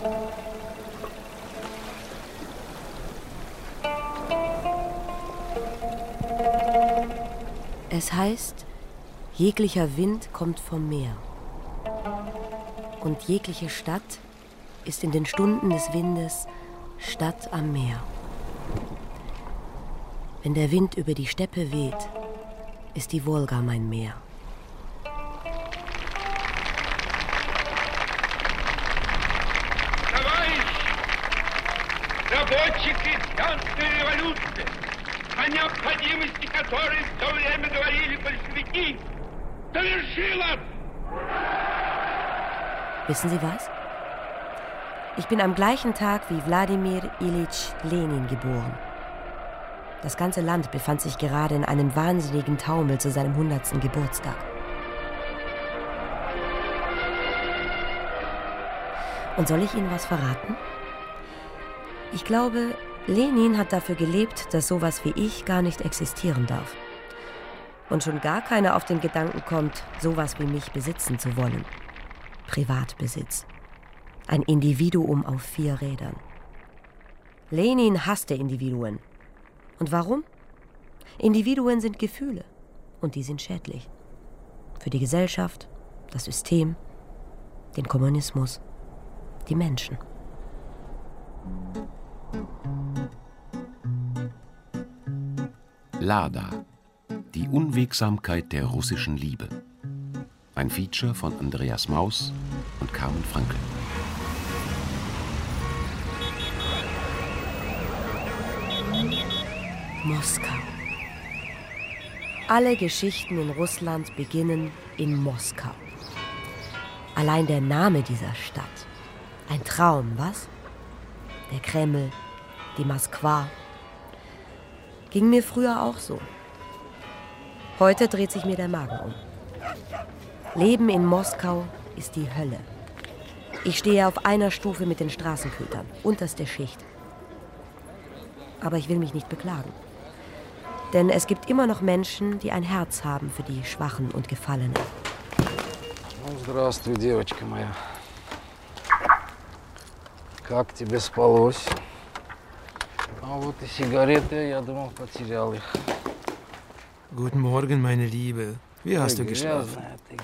Es heißt, jeglicher Wind kommt vom Meer. Und jegliche Stadt ist in den Stunden des Windes Stadt am Meer. Wenn der Wind über die Steppe weht, ist die Wolga mein Meer. Разработчики Октябрьской революции, о необходимости которой в то время говорили большевики, совершила! Wissen Sie was? Ich bin am gleichen Tag wie Wladimir Ilyich Lenin geboren. Das ganze Land befand sich gerade in einem wahnsinnigen Taumel zu seinem 100. Geburtstag. Und soll ich Ihnen was verraten? Ich glaube, Lenin hat dafür gelebt, dass sowas wie ich gar nicht existieren darf. Und schon gar keiner auf den Gedanken kommt, sowas wie mich besitzen zu wollen. Privatbesitz. Ein Individuum auf 4 Rädern. Lenin hasste Individuen. Und warum? Individuen sind Gefühle. Und die sind schädlich. Für die Gesellschaft, das System, den Kommunismus, die Menschen. Lada. Die Unwegsamkeit der russischen Liebe. Ein Feature von Andreas Maus und Carmen Frankl. Moskau. Alle Geschichten in Russland beginnen in Moskau. Allein der Name dieser Stadt. Ein Traum, was? Der Kreml, die Moskwa. Ging mir früher auch so. Heute dreht sich mir der Magen um. Leben in Moskau ist die Hölle. Ich stehe auf einer Stufe mit den Straßenkötern, unterste Schicht. Aber ich will mich nicht beklagen. Denn es gibt immer noch Menschen, die ein Herz haben für die Schwachen und Gefallenen. Здравствуй, девочка моя. Как тебе спалось? А вот и сигареты, я думал, потерял их. Guten Morgen, meine Liebe. Wie hast du geschlafen?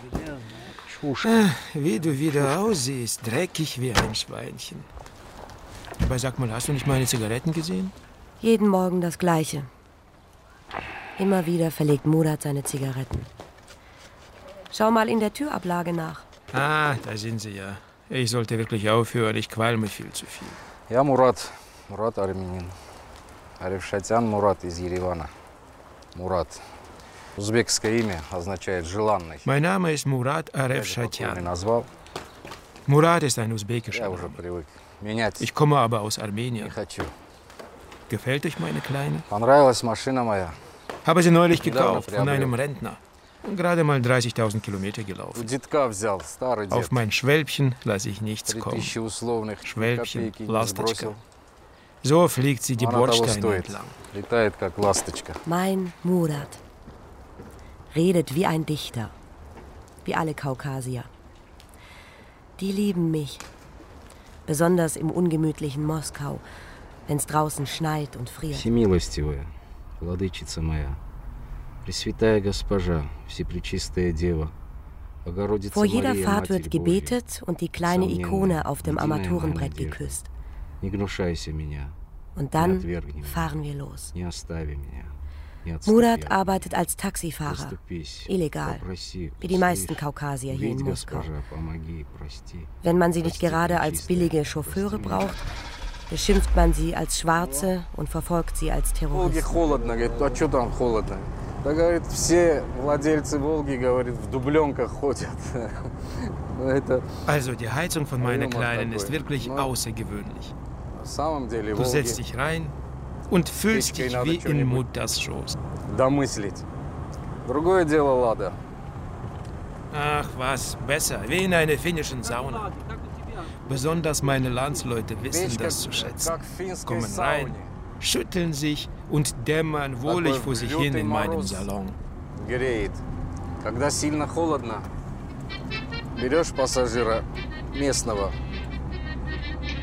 Wie du wieder aussiehst, dreckig wie ein Schweinchen. Aber sag mal, hast du nicht meine Zigaretten gesehen? Jeden Morgen das Gleiche. Immer wieder verlegt Murat seine Zigaretten. Schau mal in der Türablage nach. Ah, da sind sie ja. Ich sollte wirklich aufhören, ich qualme viel zu viel. Я Мурат Армянин. Арефшатян Мурат из Еревана. Мурат. Узбекское имя означает желанный. Mein Name ist Murat Arefshatian. Murat ist ein usbekischer Name. Ich komme aber aus Armenien. Gefällt euch meine Kleine? Понравилась машина моя. Habe sie neulich gekauft von einem Rentner. Und gerade mal 30.000 Kilometer gelaufen. Auf mein Schwälbchen lasse ich nichts kommen. Schwälbchen, Lastочка. So fliegt sie die Bordsteine entlang. Mein Murat redet wie ein Dichter, wie alle Kaukasier. Die lieben mich, besonders im ungemütlichen Moskau, wenn es draußen schneit und friert. Всемилостивая, владычица моя, Пресвятая Госпожа, Всепречистая Дева, Богородица Vor jeder Мария, Fahrt Матерь wird gebetet und die kleine Ikone auf dem Armaturenbrett Надежда. geküsst. Не гнушайся меня, Und не dann отвергни меня, fahren wir los. не остави меня, не отступи Murat от arbeitet als Taxifahrer, Заступись, illegal, попроси, wie die meisten услышь. Kaukasier hier in Ведь, Moskau. Госпожа, помоги, прости. Wenn man sie nicht Прости, gerade als Пречистая, billige прости Chauffeure меня. braucht, beschimpft man sie als Schwarze und verfolgt sie als Волге Terroristen. холодно, говорит, а что там холодно? Да, говорит, все владельцы Волги, говорит, в дубленках ходят. Это Also die Heizung von meiner Humor Kleinen ist такой. wirklich Ну, außergewöhnlich. на самом деле Du setzt Волги dich rein und fühlst Печкой dich надо wie in что-нибудь Mutters Schoß. домыслить. Другое дело, Лада. Ach was, besser, wie in einer finnischen Sauna. Besonders meine Landsleute wissen Печка, das zu schätzen. как в финской Kommen rein, сауне. schütteln sich und dämmern wohlig Такой vor sich hin лютый in meinem мороз Salon. греет. Когда сильно холодно, берешь пассажира местного,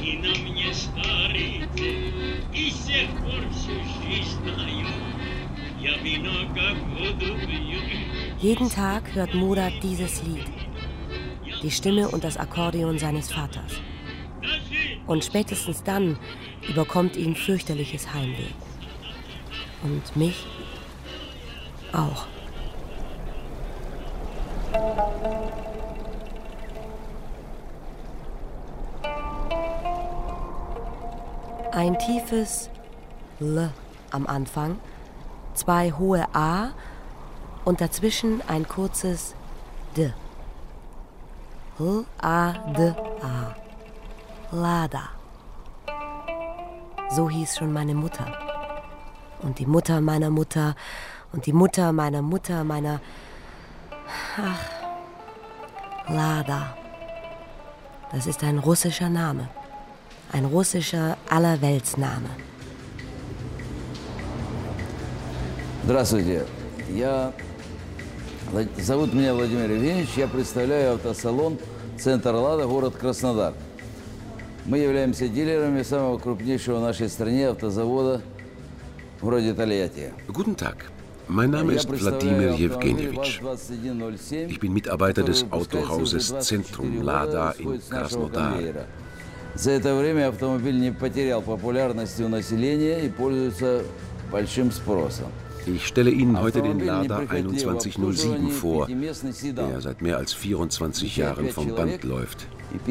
Jeden Tag hört Murat dieses Lied, die Stimme und das Akkordeon seines Vaters. Und spätestens dann überkommt ihn fürchterliches Heimweh. Und mich auch. Ein tiefes L am Anfang, 2 hohe A und dazwischen ein kurzes D. L-A-D-A. Lada. So hieß schon meine Mutter. Und die Mutter meiner Mutter und die Mutter meiner Mutter meiner... Ach, Lada. Das ist ein russischer Name. Ein russischer Allerweltsname. Здравствуйте. Зовут меня Владимир Евгеньевич. Я представляю автосалон «Центр Лада», город Краснодар. Мы являемся дилерами самого крупнейшего в нашей стране автозавода в городе Тольятти. Guten Tag. Mein Name ist Wladimir Jewgenjewitsch. Ich bin Mitarbeiter des Autohauses Zentrum Lada in Krasnodar. За это время автомобиль не потерял популярности у населения и пользуется большим спросом. Ich stelle Ihnen heute den Lada 2107 vor, der seit mehr als 24 Jahren vom Band läuft.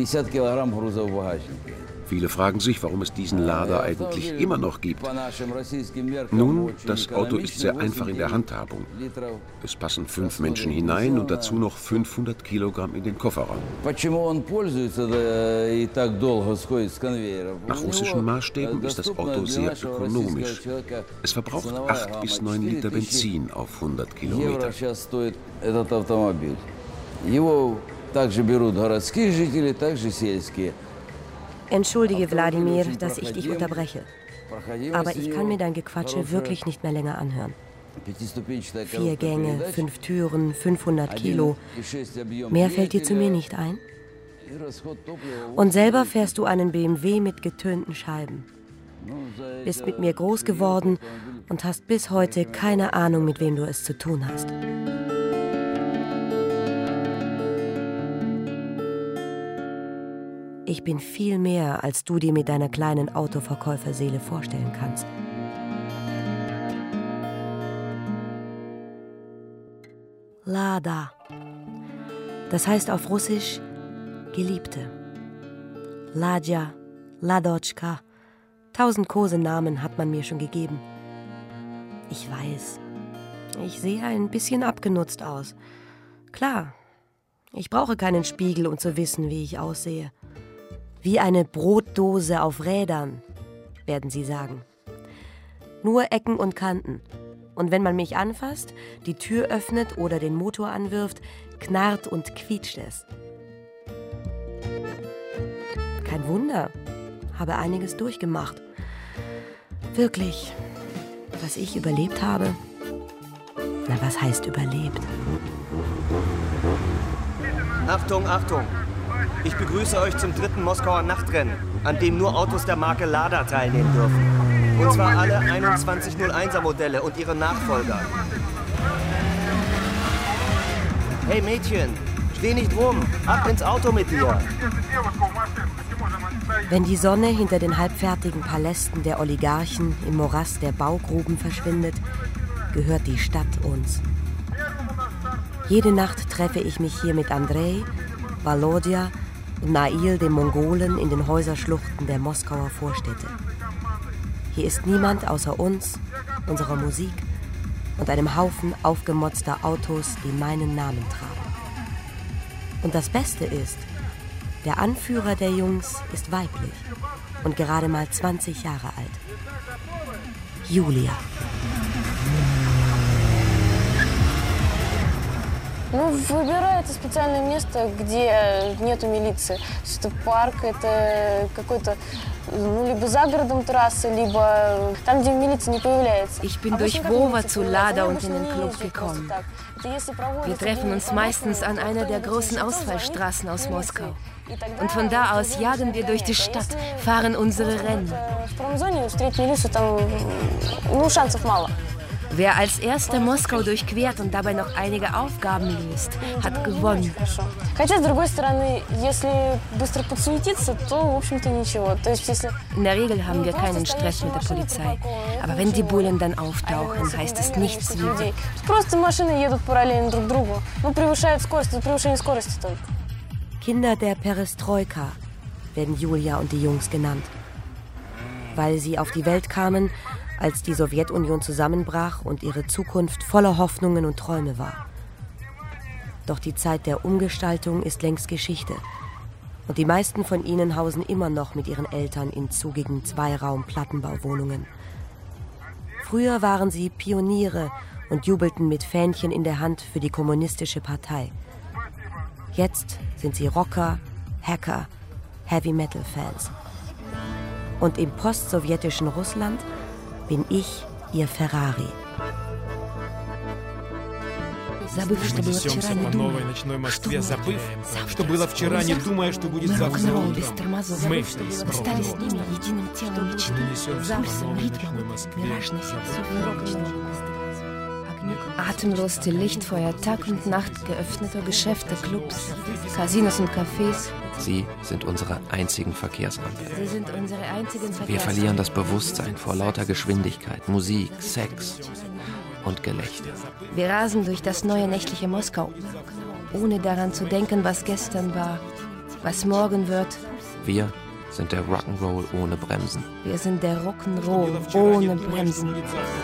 Viele fragen sich, warum es diesen Lada eigentlich immer noch gibt. Nun, das Auto ist sehr einfach in der Handhabung. Es passen 5 Menschen hinein und dazu noch 500 Kilogramm in den Kofferraum. Nach russischen Maßstäben ist das Auto sehr ökonomisch. Es verbraucht 8 bis 9 Liter Benzin auf 100 Kilometer. Entschuldige, Wladimir, dass ich dich unterbreche. Aber ich kann mir dein Gequatsche wirklich nicht mehr länger anhören. 4 Gänge, 5 Türen, 500 Kilo. Mehr fällt dir zu mir nicht ein? Und selber fährst du einen BMW mit getönten Scheiben. Bist mit mir groß geworden und hast bis heute keine Ahnung, mit wem du es zu tun hast. Ich bin viel mehr, als du dir mit deiner kleinen Autoverkäuferseele vorstellen kannst. Lada. Das heißt auf Russisch Geliebte. Ladja, Ladotschka. 1000 Kosenamen hat man mir schon gegeben. Ich weiß, ich sehe ein bisschen abgenutzt aus. Klar, ich brauche keinen Spiegel, um zu wissen, wie ich aussehe. Wie eine Brotdose auf Rädern, werden sie sagen. Nur Ecken und Kanten. Und wenn man mich anfasst, die Tür öffnet oder den Motor anwirft, knarrt und quietscht es. Kein Wunder, habe einiges durchgemacht. Wirklich, was ich überlebt habe? Na, was heißt überlebt? Achtung, Achtung! Ich begrüße euch zum 3. Moskauer Nachtrennen, an dem nur Autos der Marke Lada teilnehmen dürfen. Und zwar alle 2101er Modelle und ihre Nachfolger. Hey Mädchen, steh nicht rum, ab ins Auto mit dir! Wenn die Sonne hinter den halbfertigen Palästen der Oligarchen im Morast der Baugruben verschwindet, gehört die Stadt uns. Jede Nacht treffe ich mich hier mit Andrei, Volodya und Nail, dem Mongolen, in den Häuserschluchten der Moskauer Vorstädte. Hier ist niemand außer uns, unserer Musik und einem Haufen aufgemotzter Autos, die meinen Namen tragen. Und das Beste ist, der Anführer der Jungs ist weiblich und gerade mal 20 Jahre alt. Julia. Ну, выбирается специальное место, где нету милиции. Это парк, это какой-то, либо за городом трассы, либо там, где милиция не появляется. Ich bin durch Wowa zu Lada und in den Club gekommen. Wir treffen uns meistens an einer der großen Ausfallstraßen aus Moskau. Und von da aus jagen wir durch die Stadt, fahren unsere Rennen. Wer als erster Moskau durchquert und dabei noch einige Aufgaben löst, hat gewonnen. In der Regel haben wir keinen Stress mit der Polizei. Aber wenn die Bullen dann auftauchen, heißt es nichts wie... Kinder der Perestroika werden Julia und die Jungs genannt. Weil sie auf die Welt kamen, als die Sowjetunion zusammenbrach und ihre Zukunft voller Hoffnungen und Träume war. Doch die Zeit der Umgestaltung ist längst Geschichte. Und die meisten von ihnen hausen immer noch mit ihren Eltern in zugigen Zweiraum-Plattenbauwohnungen. Früher waren sie Pioniere und jubelten mit Fähnchen in der Hand für die kommunistische Partei. Jetzt sind sie Rocker, Hacker, Heavy-Metal-Fans. Und im post-sowjetischen Russland bin ich ihr Ferrari. Забыв, что было вчера, не думая, что было вчера, не думая, что будет завтра утром. Мы стали с ними единым телом мечты, пульсом, ритмом, мираж носился в ночного. Atemlos die Lichtfeuer Tag und Nacht geöffneter Geschäfte, Clubs, Casinos und Cafés. Sie sind unsere einzigen Verkehrsampeln. Wir verlieren das Bewusstsein vor lauter Geschwindigkeit, Musik, Sex und Gelächter. Wir rasen durch das neue nächtliche Moskau, ohne daran zu denken, was gestern war, was morgen wird. Wir sind der Rock'n'Roll ohne Bremsen. Wir sind der Rock'n'Roll ohne Bremsen.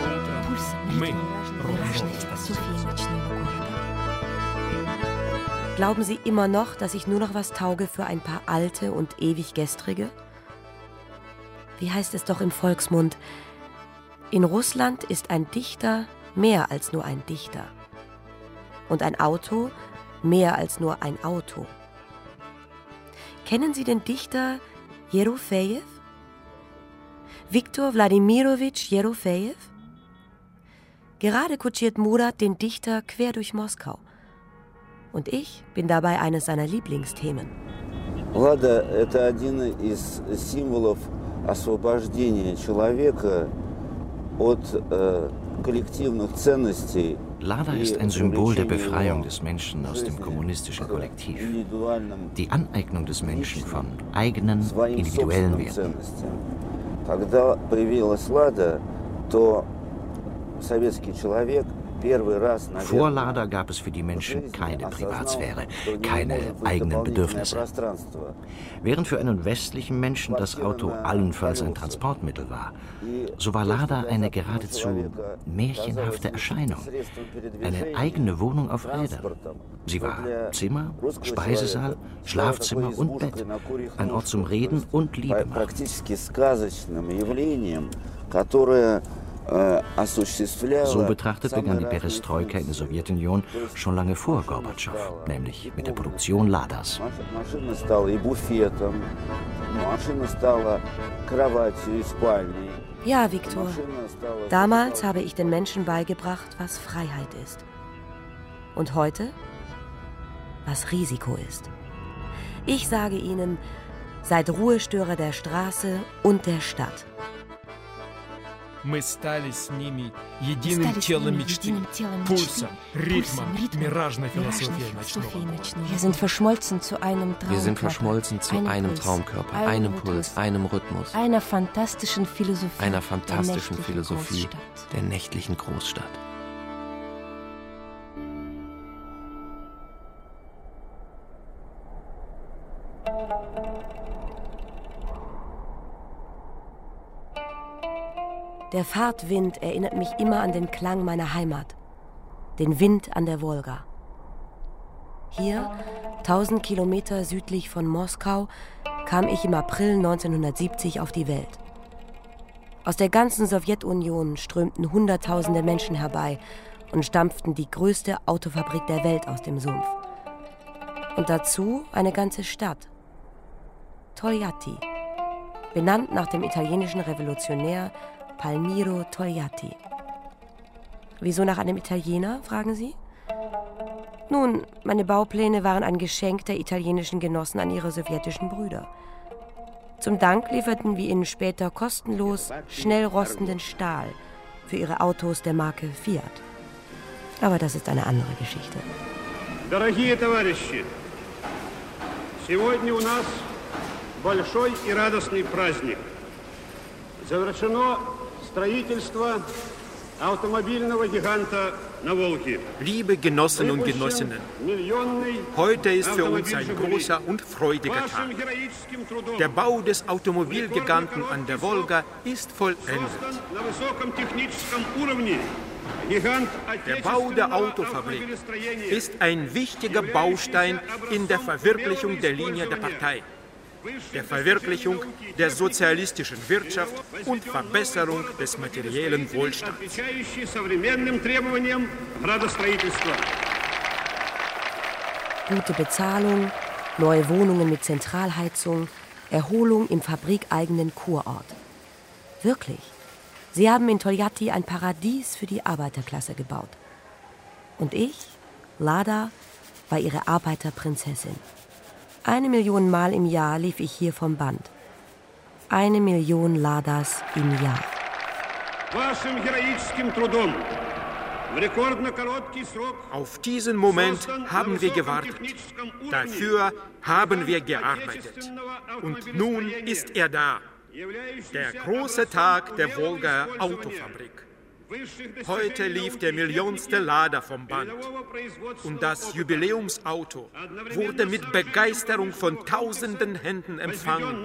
Glauben Sie immer noch, dass ich nur noch was tauge für ein paar alte und ewig Gestrige? Wie heißt es doch im Volksmund? In Russland ist ein Dichter mehr als nur ein Dichter. Und ein Auto mehr als nur ein Auto. Kennen Sie den Dichter Jerofejew? Viktor Wladimirovich Jerofejew? Gerade kutschiert Murat den Dichter quer durch Moskau. Und ich bin dabei eines seiner Lieblingsthemen. Lada – это один из символов освобождения человека от коллективных ценностей. Lada ist ein Symbol der Befreiung des Menschen aus dem kommunistischen Kollektiv. Die Aneignung des Menschen von eigenen, individuellen Werten. Когда появилась Lada, то советский человек Vor Lada gab es für die Menschen keine Privatsphäre, keine eigenen Bedürfnisse. Während für einen westlichen Menschen das Auto allenfalls ein Transportmittel war, so war Lada eine geradezu märchenhafte Erscheinung. Eine eigene Wohnung auf Rädern. Sie war Zimmer, Speisesaal, Schlafzimmer und Bett. Ein Ort zum Reden und Liebe machen. So betrachtet begann die Perestroika in der Sowjetunion schon lange vor Gorbatschow, nämlich mit der Produktion Ladas. Ja, Viktor. Damals habe ich den Menschen beigebracht, was Freiheit ist. Und heute, was Risiko ist. Ich sage Ihnen, seid Ruhestörer der Straße und der Stadt. Мы стали с ними единым телом мечты, пульсом, ритмом, миражной философией ночного. Wir sind verschmolzen zu einem Traumkörper, einem Puls, einem Rhythmus, einer fantastischen Philosophie der nächtlichen Großstadt. Der Fahrtwind erinnert mich immer an den Klang meiner Heimat, den Wind an der Wolga. Hier, 1000 Kilometer südlich von Moskau, kam ich im April 1970 auf die Welt. Aus der ganzen Sowjetunion strömten Hunderttausende Menschen herbei, und stampften die größte Autofabrik der Welt aus dem Sumpf. Und dazu eine ganze Stadt. Togliatti, benannt nach dem italienischen Revolutionär Palmiro Togliatti. Wieso nach einem Italiener, fragen Sie? Nun, meine Baupläne waren ein Geschenk der italienischen Genossen an ihre sowjetischen Brüder. Zum Dank lieferten wir ihnen später kostenlos schnell rostenden Stahl für ihre Autos der Marke Fiat. Aber das ist eine andere Geschichte. Дорогие товарищи, сегодня у нас большой и радостный праздник. Завершено строительство автомобильного гиганта на Волге. Liebe Genossen und Genossinnen, heute ist für uns ein großer und freudiger Tag. Der Bau des Automobilgiganten an der Wolga ist vollendet. Der Bau der Autofabrik ist ein wichtiger Baustein in der Verwirklichung der Linie der Partei, der Verwirklichung der sozialistischen Wirtschaft und Verbesserung des materiellen Wohlstands. Gute Bezahlung, neue Wohnungen mit Zentralheizung, Erholung im fabrikeigenen Kurort. Wirklich, sie haben in Togliatti ein Paradies für die Arbeiterklasse gebaut. Und ich, Lada, war ihre Arbeiterprinzessin. 1 Million Mal im Jahr lief ich hier vom Band. 1 Million Ladas im Jahr. Auf diesen Moment haben wir gewartet. Dafür haben wir gearbeitet. Und nun ist er da. Der große Tag der Wolga Autofabrik. Heute lief der millionste Lader vom Band. Und das Jubiläumsauto wurde mit Begeisterung von tausenden Händen empfangen.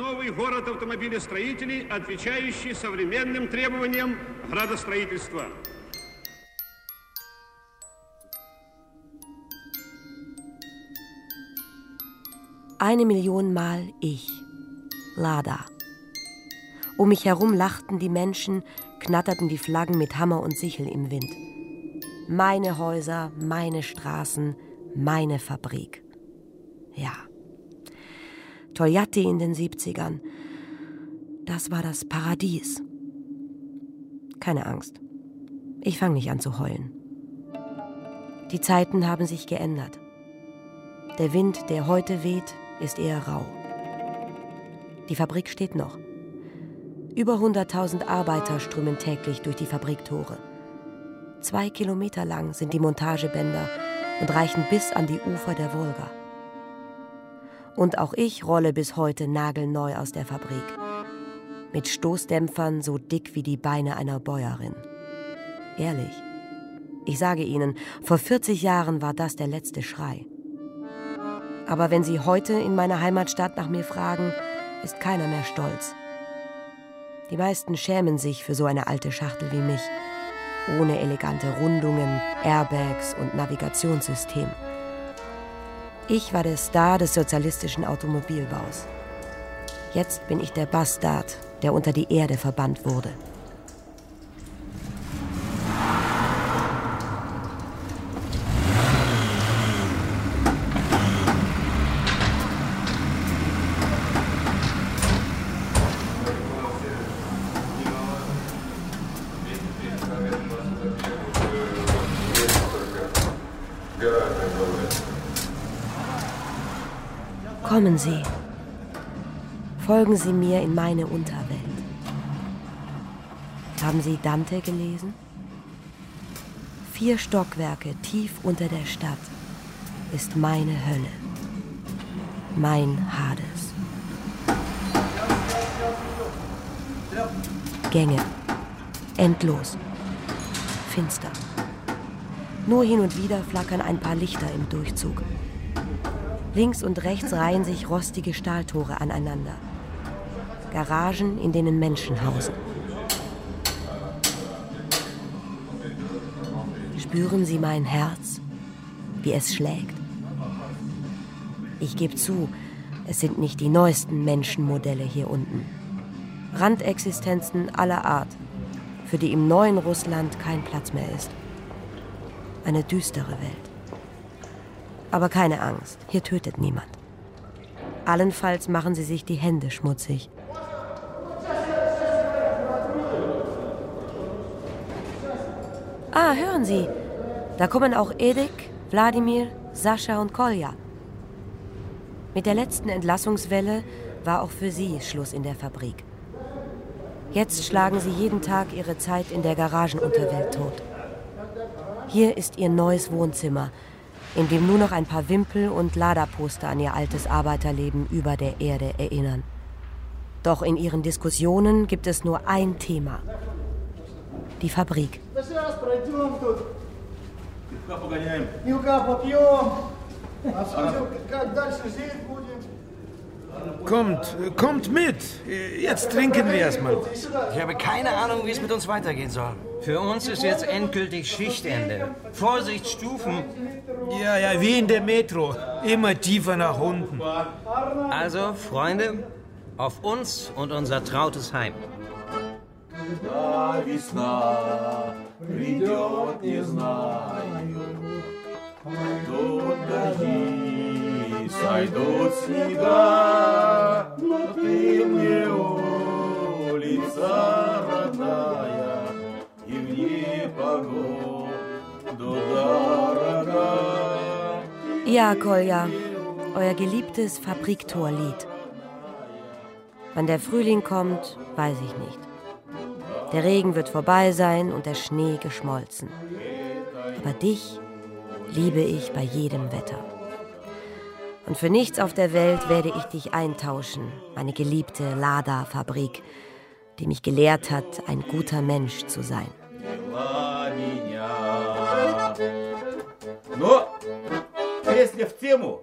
Eine Million Mal ich, Lada. Um mich herum lachten die Menschen, knatterten die Flaggen mit Hammer und Sichel im Wind. Meine Häuser, meine Straßen, meine Fabrik. Ja. Togliatti in den 70ern. Das war das Paradies. Keine Angst. Ich fange nicht an zu heulen. Die Zeiten haben sich geändert. Der Wind, der heute weht, ist eher rau. Die Fabrik steht noch. Über 100.000 Arbeiter strömen täglich durch die Fabriktore. 2 Kilometer lang sind die Montagebänder und reichen bis an die Ufer der Wolga. Und auch ich rolle bis heute nagelneu aus der Fabrik. Mit Stoßdämpfern so dick wie die Beine einer Bäuerin. Ehrlich, ich sage Ihnen, vor 40 Jahren war das der letzte Schrei. Aber wenn Sie heute in meiner Heimatstadt nach mir fragen, ist keiner mehr stolz. Die meisten schämen sich für so eine alte Schachtel wie mich, ohne elegante Rundungen, Airbags und Navigationssystem. Ich war der Star des sozialistischen Automobilbaus. Jetzt bin ich der Bastard, der unter die Erde verbannt wurde. Kommen Sie, folgen Sie mir in meine Unterwelt. Haben Sie Dante gelesen? 4 Stockwerke tief unter der Stadt ist meine Hölle, mein Hades. Gänge, endlos, finster. Nur hin und wieder flackern ein paar Lichter im Durchzug. Links und rechts reihen sich rostige Stahltore aneinander. Garagen, in denen Menschen hausen. Spüren Sie mein Herz, wie es schlägt? Ich gebe zu, es sind nicht die neuesten Menschenmodelle hier unten. Randexistenzen aller Art, für die im neuen Russland kein Platz mehr ist. Eine düstere Welt. Aber keine Angst, hier tötet niemand. Allenfalls machen sie sich die Hände schmutzig. Ah, hören Sie, da kommen auch Edik, Wladimir, Sascha und Kolja. Mit der letzten Entlassungswelle war auch für sie Schluss in der Fabrik. Jetzt schlagen sie jeden Tag ihre Zeit in der Garagenunterwelt tot. Hier ist ihr neues Wohnzimmer, in dem nur noch ein paar Wimpel und Lada-Poster an ihr altes Arbeiterleben über der Erde erinnern. Doch in ihren Diskussionen gibt es nur ein Thema: die Fabrik. Kommt mit. Jetzt trinken wir erstmal was. Ich habe keine Ahnung, wie es mit uns weitergehen soll. Für uns ist jetzt endgültig Schichtende. Vorsichtsstufen. Ja, wie in der Metro. Immer tiefer nach unten. Also, Freunde, auf uns und unser trautes Heim. Сойдут снега, но ты мне улица родная, и в непогоду дорога. Ja, Kolja, euer geliebtes Fabriktorlied. Wann der Frühling kommt, weiß ich nicht. Der Regen wird vorbei sein und der Schnee geschmolzen. Aber dich liebe ich bei jedem Wetter. Und für nichts auf der Welt werde ich dich eintauschen, meine geliebte Lada-Fabrik, die mich gelehrt hat, ein guter Mensch zu sein. Но, если в тему,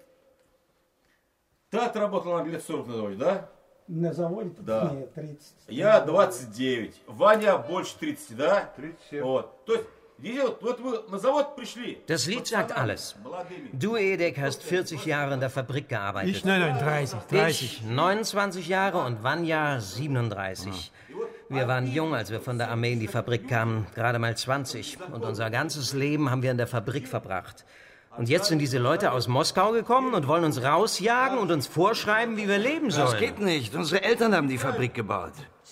ты отработал лет 40 на заводе, да? На заводе? Да. Нет, 30. Я 29. Ваня больше 30, да? 37. Вот. То есть, вот вы на завод пришли. Das Lied sagt alles. Du, Edek, hast 40 Jahre in der Fabrik gearbeitet. Ich, nein, 30. Ich 29 Jahre und Vanja 37. Wir waren jung, als wir von der Armee in die Fabrik kamen, gerade mal 20. Und unser ganzes Leben haben wir in der Fabrik verbracht. Und jetzt sind diese Leute aus Moskau gekommen und wollen uns rausjagen und uns vorschreiben, wie wir leben sollen. Das geht nicht. Unsere Eltern haben die Fabrik gebaut.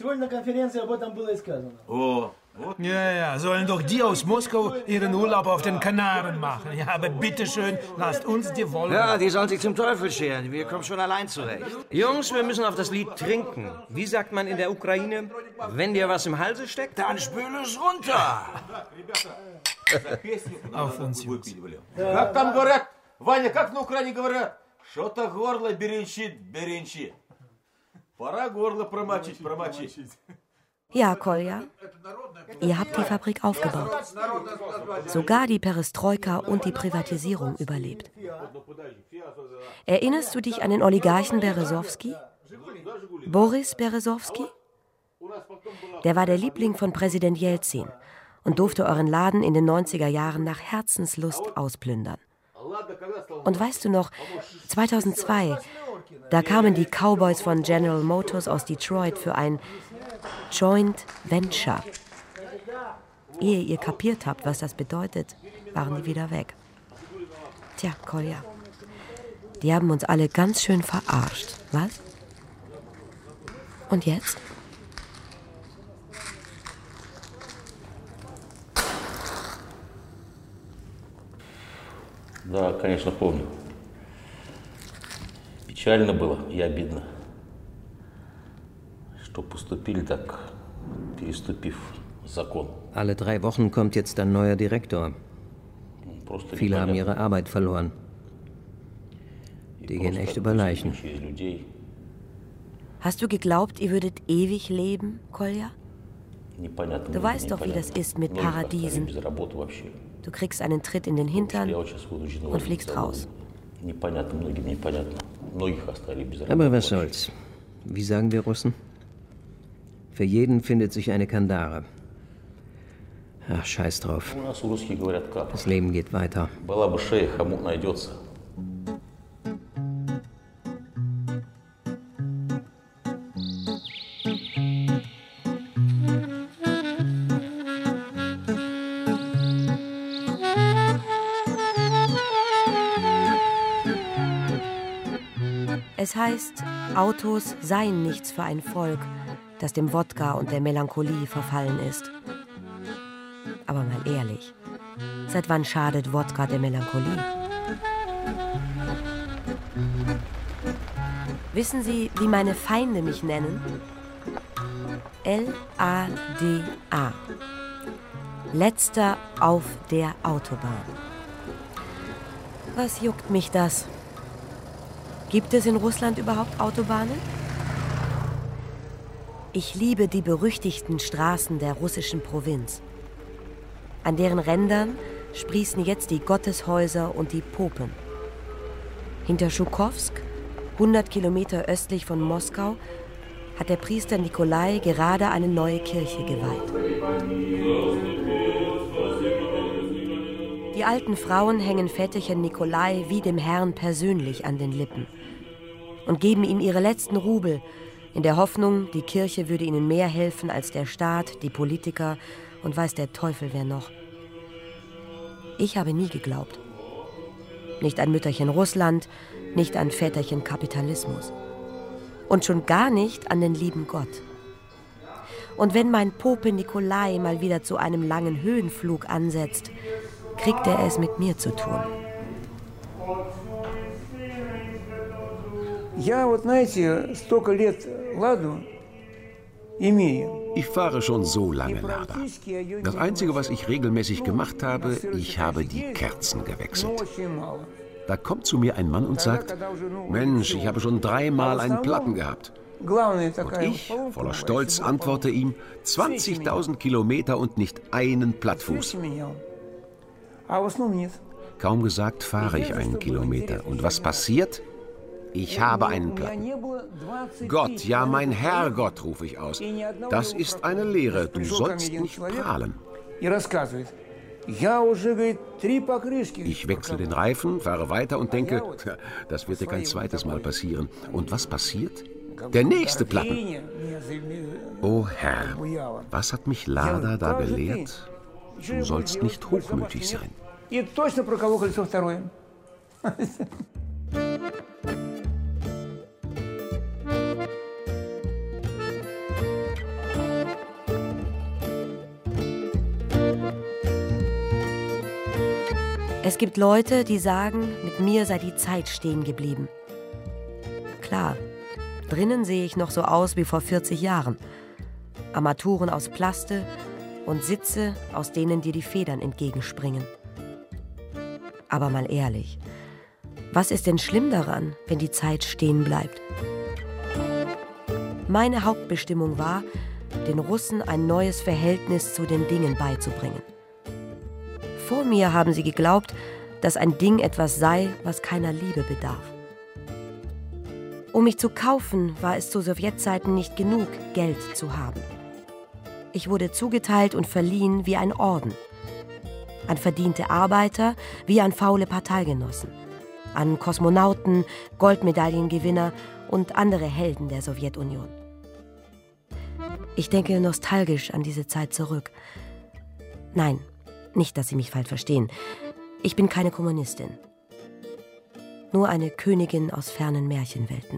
Oh. Ja, sollen doch die aus Moskau ihren Urlaub auf den Kanaren machen. Ja, aber bitteschön, lasst uns die Wolle. Ja, die sollen sich zum Teufel scheren. Wir kommen schon allein zurecht. Jungs, wir müssen auf das Lied trinken. Wie sagt man in der Ukraine? Wenn dir was im Halse steckt, dann spül es runter. Auf uns, Jungs. Как там говорят, Ваня, как на Украине говорят? Что-то горло беренчит. Пора горло промочить. Ja, Kolja, ihr habt die Fabrik aufgebaut. Sogar die Perestroika und die Privatisierung überlebt. Erinnerst du dich an den Oligarchen Berezowski? Boris Berezowski? Der war der Liebling von Präsident Jelzin und durfte euren Laden in den 90er Jahren nach Herzenslust ausplündern. Und weißt du noch, 2002, da kamen die Cowboys von General Motors aus Detroit für ein Joint Venture. Ehe ihr kapiert habt, was das bedeutet, waren die wieder weg. Tja, Kolja, die haben uns alle ganz schön verarscht, was? Und jetzt? Да, конечно, помню. Печально было и обидно, что поступили так, переступив закон. Alle 3 Wochen kommt jetzt ein neuer Direktor. Viele haben ihre Arbeit verloren. Die gehen echt über Leichen. Hast du geglaubt, ihr würdet ewig leben, Kolja? Du weißt doch, wie das ist mit Paradiesen. Du kriegst einen Tritt in den Hintern und fliegst raus. Aber was soll's? Wie sagen wir Russen? Für jeden findet sich eine Kandare. Ach, scheiß drauf. Das Leben geht weiter. Es heißt, Autos seien nichts für ein Volk, das dem Wodka und der Melancholie verfallen ist. Aber mal ehrlich, seit wann schadet Wodka der Melancholie? Wissen Sie, wie meine Feinde mich nennen? LADA. Letzter auf der Autobahn. Was juckt mich das? Gibt es in Russland überhaupt Autobahnen? Ich liebe die berüchtigten Straßen der russischen Provinz. An deren Rändern sprießen jetzt die Gotteshäuser und die Popen. Hinter Schukowsk, 100 Kilometer östlich von Moskau, hat der Priester Nikolai gerade eine neue Kirche geweiht. Die alten Frauen hängen Väterchen Nikolai wie dem Herrn persönlich an den Lippen und geben ihm ihre letzten Rubel, in der Hoffnung, die Kirche würde ihnen mehr helfen als der Staat, die Politiker und weiß der Teufel wer noch. Ich habe nie geglaubt. Nicht an Mütterchen Russland, nicht an Väterchen Kapitalismus. Und schon gar nicht an den lieben Gott. Und wenn mein Pope Nikolai mal wieder zu einem langen Höhenflug ansetzt, kriegt er es mit mir zu tun. Ich fahre schon so lange Lada. Das Einzige, was ich regelmäßig gemacht habe, ich habe die Kerzen gewechselt. Da kommt zu mir ein Mann und sagt, Mensch, ich habe schon 3-mal einen Platten gehabt. Und ich, voller Stolz, antworte ihm, 20.000 Kilometer und nicht einen Plattfuß. Kaum gesagt, fahre ich einen Kilometer. Und was passiert? Ich habe einen Platten. Gott, ja mein Herrgott, rufe ich aus. Das ist eine Lehre, du sollst nicht prahlen. Ich wechsle den Reifen, fahre weiter und denke, das wird dir kein zweites Mal passieren. Und was passiert? Der nächste Platten. O Herr, was hat mich Lada da gelehrt? Du sollst nicht hochmütig sein. Es gibt Leute, die sagen, mit mir sei die Zeit stehen geblieben. Klar, drinnen sehe ich noch so aus wie vor 40 Jahren. Armaturen aus Plaste und Sitze, aus denen dir die Federn entgegenspringen. Aber mal ehrlich, was ist denn schlimm daran, wenn die Zeit stehen bleibt? Meine Hauptbestimmung war, den Russen ein neues Verhältnis zu den Dingen beizubringen. Vor mir haben sie geglaubt, dass ein Ding etwas sei, was keiner Liebe bedarf. Um mich zu kaufen, war es zu Sowjetzeiten nicht genug, Geld zu haben. Ich wurde zugeteilt und verliehen wie ein Orden. An verdiente Arbeiter wie an faule Parteigenossen. An Kosmonauten, Goldmedaillengewinner und andere Helden der Sowjetunion. Ich denke nostalgisch an diese Zeit zurück. Nein, nicht, dass Sie mich falsch verstehen. Ich bin keine Kommunistin. Nur eine Königin aus fernen Märchenwelten.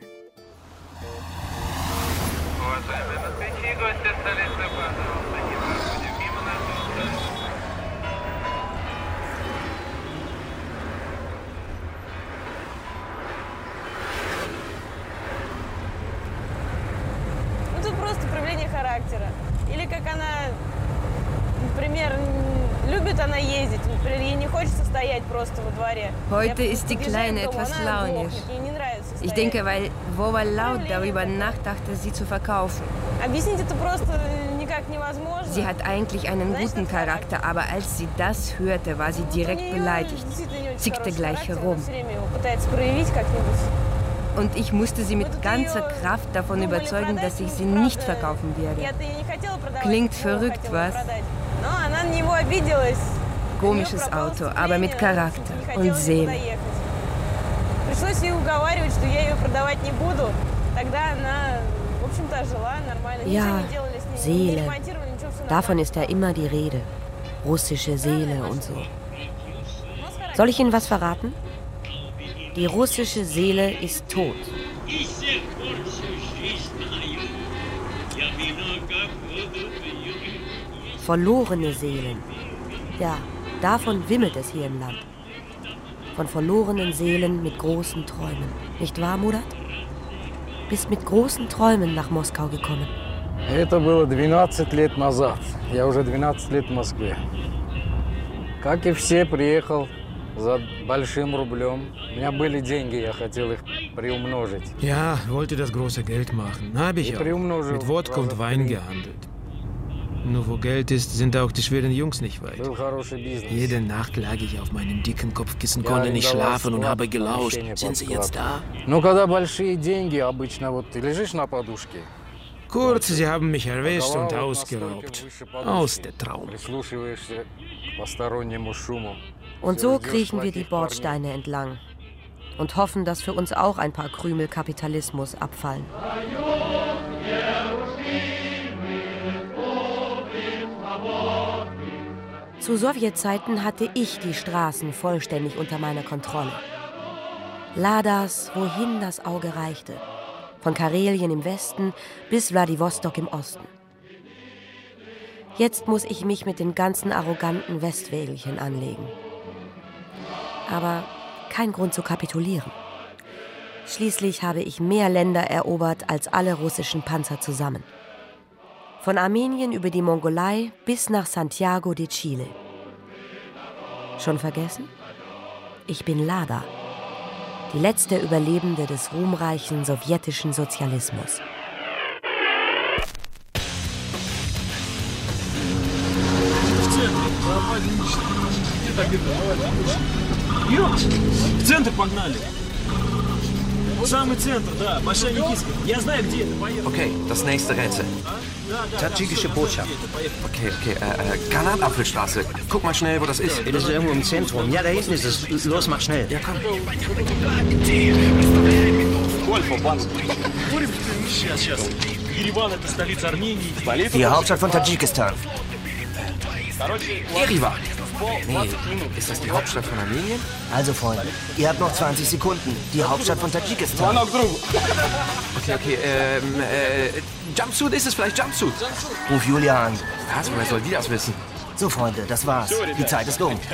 Это просто проявление характера. Или как она, например, любит она ездить, например, ей не хочется стоять просто во dворе. Heute ist die Kleine etwas launisch. Ich denke, weil Wova laut darüber nachdachte, sie zu verkaufen. Sie hat eigentlich einen guten Charakter, aber als sie das hörte, war sie direkt beleidigt, zickte gleich herum. Und ich musste sie mit ganzer Kraft davon überzeugen, dass ich sie nicht verkaufen werde. Klingt verrückt, was? Komisches Auto, aber mit Charakter und Seele. Ja, Seele. Davon ist ja immer die Rede. Russische Seele und so. Soll ich Ihnen was verraten? Die russische Seele ist tot. Verlorene Seelen. Ja, davon wimmelt es hier im Land. Von verlorenen Seelen mit großen Träumen. Nicht wahr, Murat? Bist mit großen Träumen nach Moskau gekommen. Это было 12 лет назад. Я уже 12 лет в Москве. Как и все, приехал за большим рублем. У меня были деньги, я хотел их приумножить. Ja, wollte das große Geld machen. Habe ich auch. Mit Wodka und Wein gehandelt. Nur wo Geld ist, sind auch die schweren Jungs nicht weit. Jede Nacht lag ich auf meinem dicken Kopfkissen, konnte nicht schlafen und habe gelauscht. Sind sie jetzt da? Ну, когда большие деньги, обычно вот ты лежишь на подушке. Kurz, sie haben mich erwischt und ausgeraubt. Aus der Traum. Und so kriechen wir die Bordsteine entlang und hoffen, dass für uns auch ein paar Krümel Kapitalismus abfallen. Zu Sowjetzeiten hatte ich die Straßen vollständig unter meiner Kontrolle. Ladas, wohin das Auge reichte. Von Karelien im Westen bis Wladiwostok im Osten. Jetzt muss ich mich mit den ganzen arroganten Westwägelchen anlegen. Aber kein Grund zu kapitulieren. Schließlich habe ich mehr Länder erobert als alle russischen Panzer zusammen. Von Armenien über die Mongolei bis nach Santiago de Chile. Schon vergessen? Ich bin Lada. Die letzte Überlebende des ruhmreichen sowjetischen Sozialismus. В центр погнали. Самый центр, да. Большая Никитская. Я знаю, где это. Поехали. Okay, das nächste Rätsel. Tadschikische Botschaft. Okay. Granatapfelstraße. Guck mal schnell, wo das ist. Das ist irgendwo im Zentrum. Ja, da hinten ist es. Los, mach schnell. Ja, komm. Die Hauptstadt von Tadschikistan. Erivan. Nee, ist das die Hauptstadt von Armenien? Also, Freunde, ihr habt noch 20 Sekunden. Die Hauptstadt von Tadschikistan. Okay. Jumpsuit ist es vielleicht, Jumpsuit? Ruf Julia an. Was? Woher soll die das wissen? So, Freunde, das war's. Die Zeit ist um.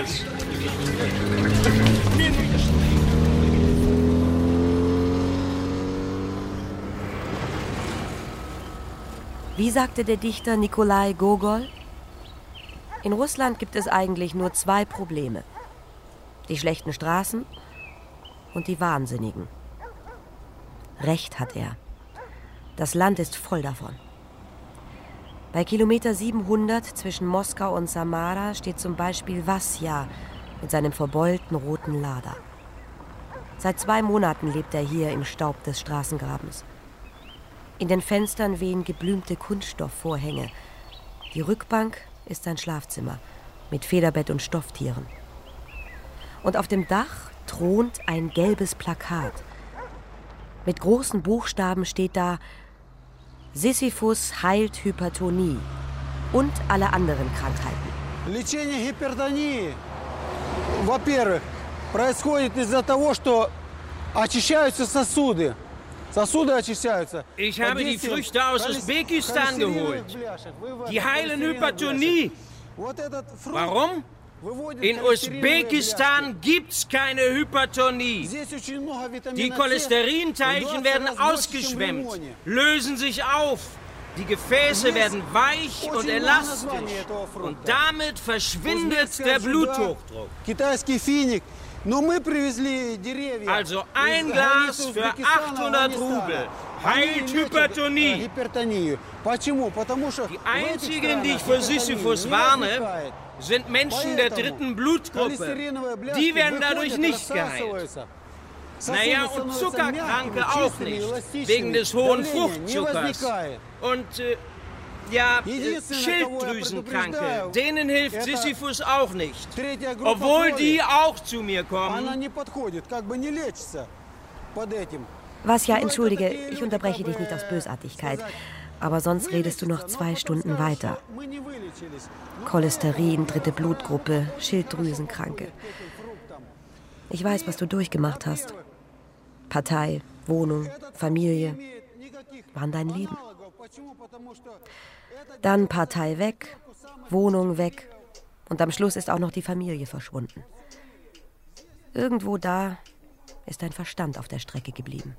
Wie sagte der Dichter Nikolai Gogol? In Russland gibt es eigentlich nur zwei Probleme. Die schlechten Straßen und die Wahnsinnigen. Recht hat er. Das Land ist voll davon. Bei Kilometer 700 zwischen Moskau und Samara steht zum Beispiel Vasja mit seinem verbeulten roten Lada. Seit 2 Monaten lebt er hier im Staub des Straßengrabens. In den Fenstern wehen geblümte Kunststoffvorhänge. Die Rückbank ist sein Schlafzimmer mit Federbett und Stofftieren. Und auf dem Dach thront ein gelbes Plakat. Mit großen Buchstaben steht da: Sisyphus heilt Hypertonie und alle anderen Krankheiten. Лечение гипертонии, во-первых, происходит из-за того, что очищаются сосуды. Ich habe die Früchte aus Usbekistan geholt. Die heilen Hypertonie. Warum? In Usbekistan gibt's keine Hypertonie. Die Cholesterinteilchen werden ausgeschwemmt, lösen sich auf. Die Gefäße werden weich und elastisch. Und damit verschwindet der Bluthochdruck. Also ein Glas für 800 Rubel heilt Hypertonie. Die einzigen, die ich für Sisyphus warne, sind Menschen der 3. Blutgruppe. Die werden dadurch nicht geheilt. Naja, und Zuckerkranke auch nicht, wegen des hohen Fruchtzuckers. Und Schilddrüsenkranke, denen hilft Sisyphus auch nicht, obwohl die auch zu mir kommen. Vasja, entschuldige, ich unterbreche dich nicht aus Bösartigkeit, aber sonst redest du noch 2 Stunden weiter. Cholesterin, 3. Blutgruppe, Schilddrüsenkranke. Ich weiß, was du durchgemacht hast. Partei, Wohnung, Familie waren dein Leben. Dann Partei weg, Wohnung weg und am Schluss ist auch noch die Familie verschwunden. Irgendwo da ist dein Verstand auf der Strecke geblieben.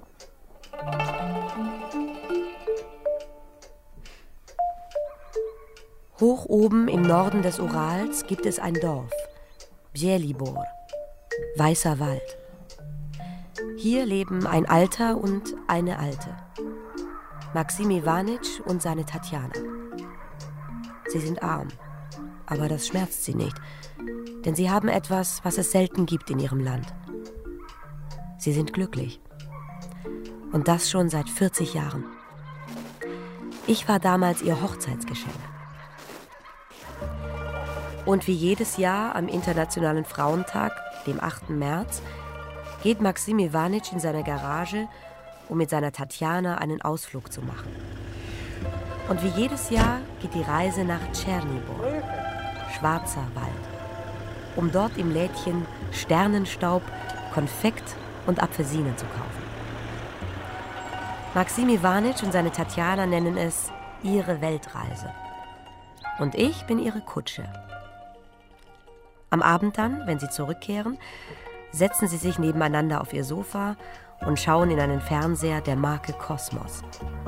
Hoch oben im Norden des Urals gibt es ein Dorf, Bjelibor, Weißer Wald. Hier leben ein Alter und eine Alte, Maxim Iwanitsch und seine Tatjana. Sie sind arm, aber das schmerzt sie nicht, denn sie haben etwas, was es selten gibt in ihrem Land. Sie sind glücklich. Und das schon seit 40 Jahren. Ich war damals ihr Hochzeitsgeschenk. Und wie jedes Jahr am Internationalen Frauentag, dem 8. März, geht Maxim Iwanitsch in seine Garage, um mit seiner Tatjana einen Ausflug zu machen. Und wie jedes Jahr geht die Reise nach Tschernibor, Schwarzer Wald, um dort im Lädchen Sternenstaub, Konfekt und Apfelsinen zu kaufen. Maxim Iwanitsch und seine Tatjana nennen es ihre Weltreise. Und ich bin ihre Kutsche. Am Abend dann, wenn sie zurückkehren, setzen sie sich nebeneinander auf ihr Sofa und schauen in einen Fernseher der Marke Kosmos.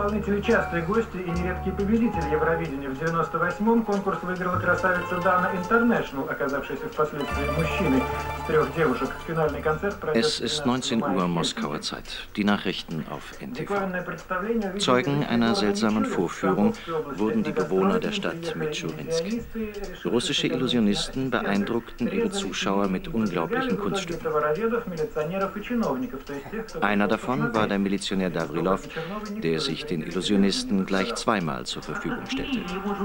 Es ist 19 Uhr Moskauer Zeit. Die Nachrichten auf NTV. Zeugen einer seltsamen Vorführung wurden die Bewohner der Stadt Mitschurinsk. Russische Illusionisten beeindruckten ihre Zuschauer mit unglaublichen Kunststücken. Einer davon war der Milizionär Davrilov, der sich den Illusionisten gleich zweimal zur Verfügung stellte.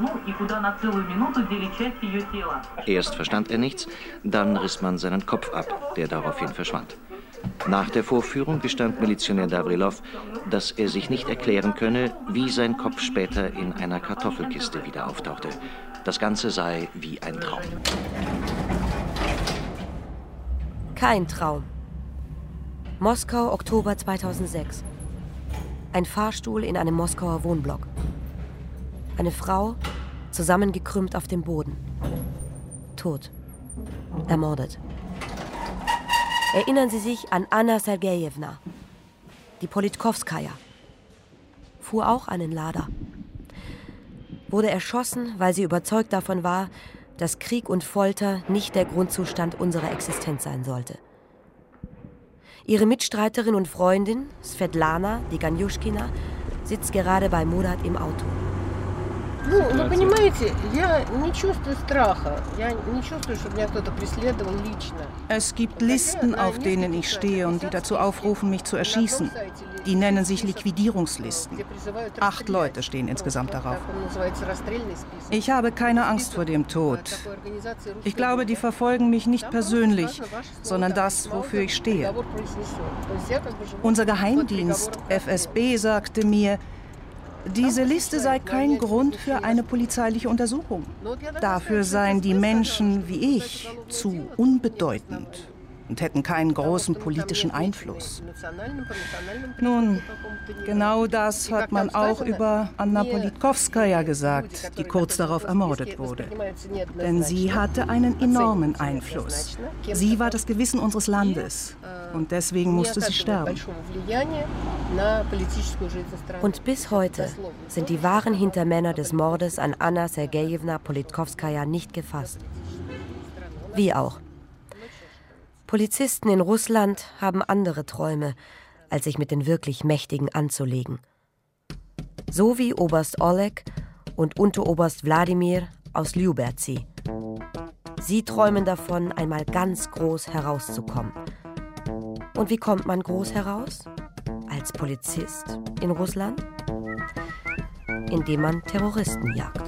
Erst verstand er nichts, dann riss man seinen Kopf ab, der daraufhin verschwand. Nach der Vorführung gestand Milizionär Davrilov, dass er sich nicht erklären könne, wie sein Kopf später in einer Kartoffelkiste wieder auftauchte. Das Ganze sei wie ein Traum. Kein Traum. Moskau, Oktober 2006. Ein Fahrstuhl in einem Moskauer Wohnblock. Eine Frau, zusammengekrümmt auf dem Boden. Tot. Ermordet. Erinnern Sie sich an Anna Sergejewna, die Politkowskaja. Fuhr auch einen Lader. Wurde erschossen, weil sie überzeugt davon war, dass Krieg und Folter nicht der Grundzustand unserer Existenz sein sollte. Ihre Mitstreiterin und Freundin, Svetlana Deganjuschkina, sitzt gerade bei Murat im Auto. Вы понимаете, я не чувствую страха. Я не чувствую, что меня кто-то преследовал лично. Es gibt Listen, auf denen ich stehe und die dazu aufrufen, mich zu erschießen. Die nennen sich Liquidierungslisten. 8 Leute stehen insgesamt darauf. Ich habe keine Angst vor dem Tod. Ich glaube, die verfolgen mich nicht persönlich, sondern das, wofür ich stehe. Unser Geheimdienst, FSB, sagte mir, diese Liste sei kein Grund für eine polizeiliche Untersuchung. Dafür seien die Menschen wie ich zu unbedeutend und hätten keinen großen politischen Einfluss. Nun, genau das hat man auch über Anna Politkowskaja gesagt, die kurz darauf ermordet wurde. Denn sie hatte einen enormen Einfluss. Sie war das Gewissen unseres Landes und deswegen musste sie sterben. Und bis heute sind die wahren Hintermänner des Mordes an Anna Sergejewna Politkowskaja nicht gefasst. Wie auch. Polizisten in Russland haben andere Träume, als sich mit den wirklich Mächtigen anzulegen. So wie Oberst Oleg und Unteroberst Wladimir aus Lyubertsy. Sie träumen davon, einmal ganz groß herauszukommen. Und wie kommt man groß heraus? Als Polizist in Russland? Indem man Terroristen jagt.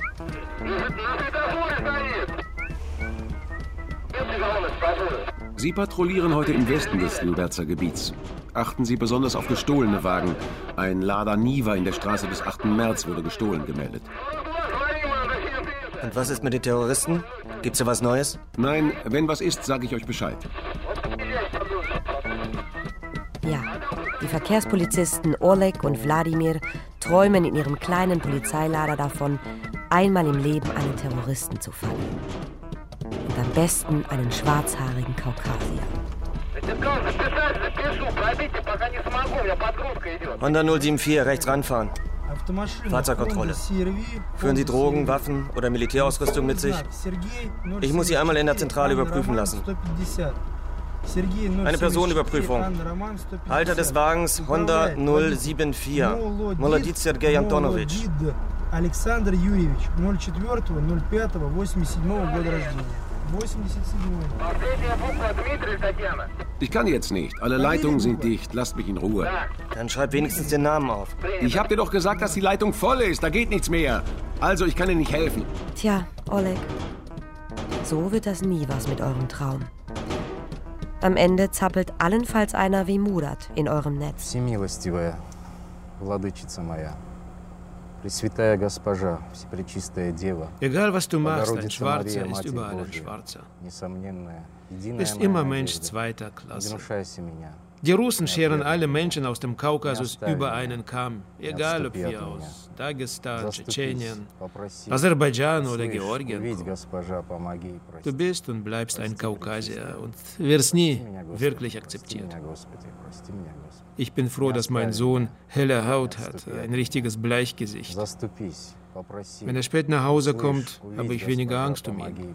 Sie patrouillieren heute im Westen des Lyubertser Gebiets. Achten Sie besonders auf gestohlene Wagen. Ein Lada Niva in der Straße des 8. März wurde gestohlen gemeldet. Und was ist mit den Terroristen? Gibt's da was Neues? Nein, wenn was ist, sage ich euch Bescheid. Ja, die Verkehrspolizisten Oleg und Wladimir träumen in ihrem kleinen Polizeilader davon, einmal im Leben einen Terroristen zu fangen. Und am besten einen schwarzhaarigen Kaukasier. Honda 074, rechts ranfahren. Fahrzeugkontrolle. Führen Sie Drogen, Waffen oder Militärausrüstung mit sich? Ich muss Sie einmal in der Zentrale überprüfen lassen. Eine Personenüberprüfung. Halter des Wagens Honda 074. Molodit Sergei Antonovich. Alexander Юрьевич, 04.05.87 года рождения. 87. Ich kann jetzt nicht. Alle Leitungen sind dicht. Lasst mich in Ruhe. Dann schreib wenigstens den Namen auf. Ich hab dir doch gesagt, dass die Leitung voll ist. Da geht nichts mehr. Also, ich kann dir nicht helfen. Tja, Oleg, so wird das nie was mit eurem Traum. Am Ende zappelt allenfalls einer wie Murat in eurem Netz. Всемилостивая владычица моя, Пресвятая Госпожа, Всепречистая Дева. Egal was du machst, ein Schwarzer ist überall ein Schwarzer. Bist immer Mensch zweiter Klasse. Die Russen scheren alle Menschen aus dem Kaukasus über einen Kamm, egal ob wir aus Dagestan, Tschetschenien, Aserbaidschan oder Georgien kommen. Du bist und bleibst ein Kaukasier und wirst nie wirklich akzeptiert. Ich bin froh, dass mein Sohn helle Haut hat, ein richtiges Bleichgesicht. Wenn er spät nach Hause kommt, habe ich weniger Angst um ihn.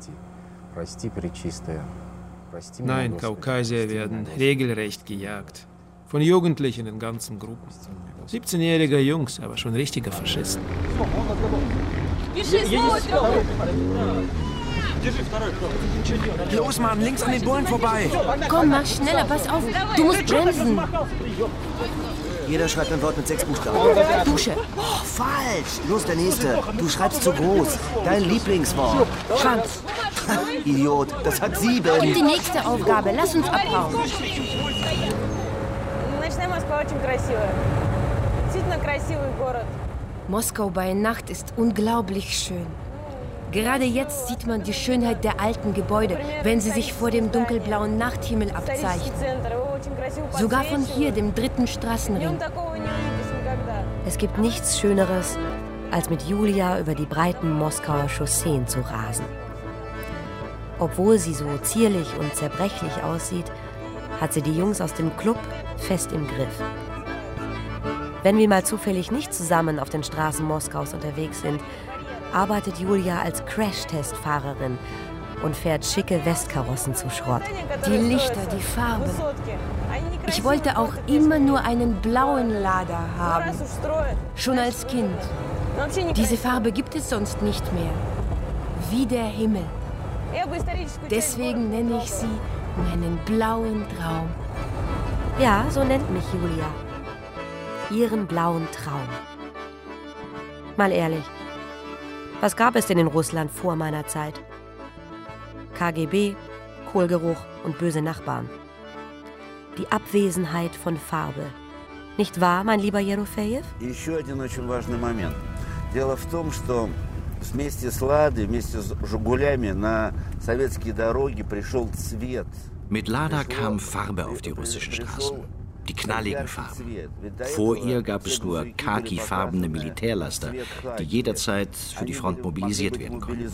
Nein, Kaukasier werden regelrecht gejagt. Von Jugendlichen in ganzen Gruppen. 17-jährige Jungs, aber schon richtige Faschisten. Los, Mann, links an den Bullen vorbei. Komm, mach schneller, pass auf. Du musst bremsen. Jeder schreibt ein Wort mit 6 Buchstaben. Dusche. Oh, falsch. Los, der nächste. Du schreibst zu groß. Dein Lieblingswort. Schwanz. Idiot, das hat 7. Und die nächste Aufgabe. Lass uns abhauen. Moskau bei Nacht ist unglaublich schön. Gerade jetzt sieht man die Schönheit der alten Gebäude, wenn sie sich vor dem dunkelblauen Nachthimmel abzeichnen. Sogar von hier, dem 3. Straßenring. Es gibt nichts Schöneres, als mit Julia über die breiten Moskauer Chausseen zu rasen. Obwohl sie so zierlich und zerbrechlich aussieht, hat sie die Jungs aus dem Club fest im Griff. Wenn wir mal zufällig nicht zusammen auf den Straßen Moskaus unterwegs sind, arbeitet Julia als Crash-Test-Fahrerin und fährt schicke Westkarossen zu Schrott. Die Lichter, die Farben. Ich wollte auch immer nur einen blauen Lada haben. Schon als Kind. Diese Farbe gibt es sonst nicht mehr. Wie der Himmel. Deswegen nenne ich sie meinen blauen Traum. Ja, so nennt mich Julia. Ihren blauen Traum. Mal ehrlich, was gab es denn in Russland vor meiner Zeit? KGB, Kohlgeruch und böse Nachbarn. Die Abwesenheit von Farbe. Nicht wahr, mein lieber Jerofejew? Еще один очень важный момент. Дело в том, что вместе с Ладой, вместе с «Жигулями» на советские дороги пришел цвет. Mit Lada kam Farbe auf die russischen Straßen. Die knalligen Farben. Vor ihr gab es nur khakifarbene Militärlaster, die jederzeit für die Front mobilisiert werden konnten.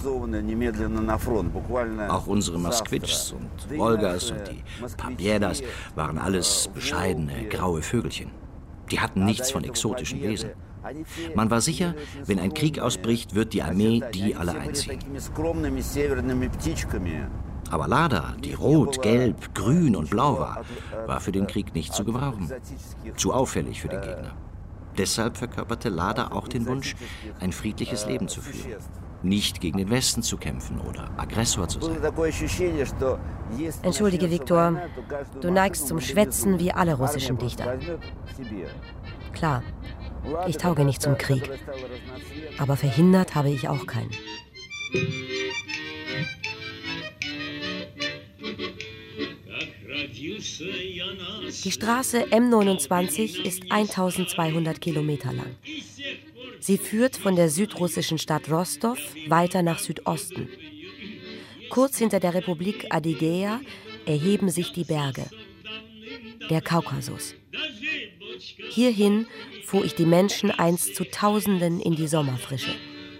Auch unsere Moskwitschs und Wolgas und die Pabjedas waren alles bescheidene, graue Vögelchen. Die hatten nichts von exotischen Wesen. Man war sicher, wenn ein Krieg ausbricht, wird die Armee die alle einziehen. Aber Lada, die rot, gelb, grün und blau war für den Krieg nicht zu gebrauchen. Zu auffällig für den Gegner. Deshalb verkörperte Lada auch den Wunsch, ein friedliches Leben zu führen. Nicht gegen den Westen zu kämpfen oder Aggressor zu sein. Entschuldige, Viktor, du neigst zum Schwätzen wie alle russischen Dichter. Klar, ich tauge nicht zum Krieg. Aber verhindert habe ich auch keinen. Die Straße M29 ist 1200 Kilometer lang. Sie führt von der südrussischen Stadt Rostov weiter nach Südosten. Kurz hinter der Republik Adygea erheben sich die Berge. Der Kaukasus. Hierhin fuhr ich die Menschen einst zu Tausenden in die Sommerfrische.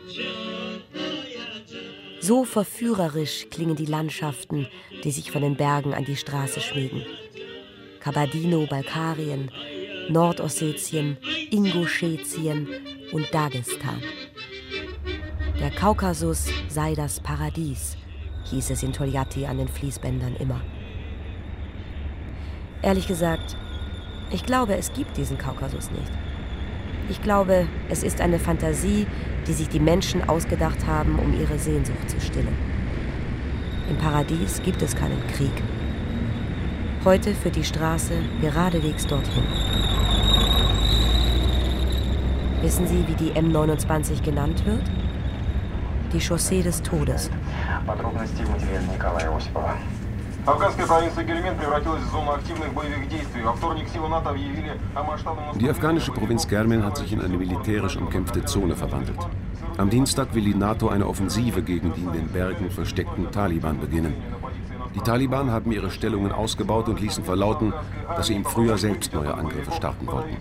So verführerisch klingen die Landschaften, die sich von den Bergen an die Straße schmiegen. Kabardino-Balkarien, Nordossetien, Ingushetien und Dagestan. Der Kaukasus sei das Paradies, hieß es in Toljatti an den Fließbändern immer. Ehrlich gesagt, ich glaube, es gibt diesen Kaukasus nicht. Ich glaube, es ist eine Fantasie, die sich die Menschen ausgedacht haben, um ihre Sehnsucht zu stillen. Im Paradies gibt es keinen Krieg. Heute führt die Straße geradewegs dorthin. Wissen Sie, wie die M29 genannt wird? Die Chaussee des Todes. Die afghanische Provinz Kermen hat sich in eine militärisch umkämpfte Zone verwandelt. Am Dienstag will die NATO eine Offensive gegen die in den Bergen versteckten Taliban beginnen. Die Taliban haben ihre Stellungen ausgebaut und ließen verlauten, dass sie im Frühjahr selbst neue Angriffe starten wollten.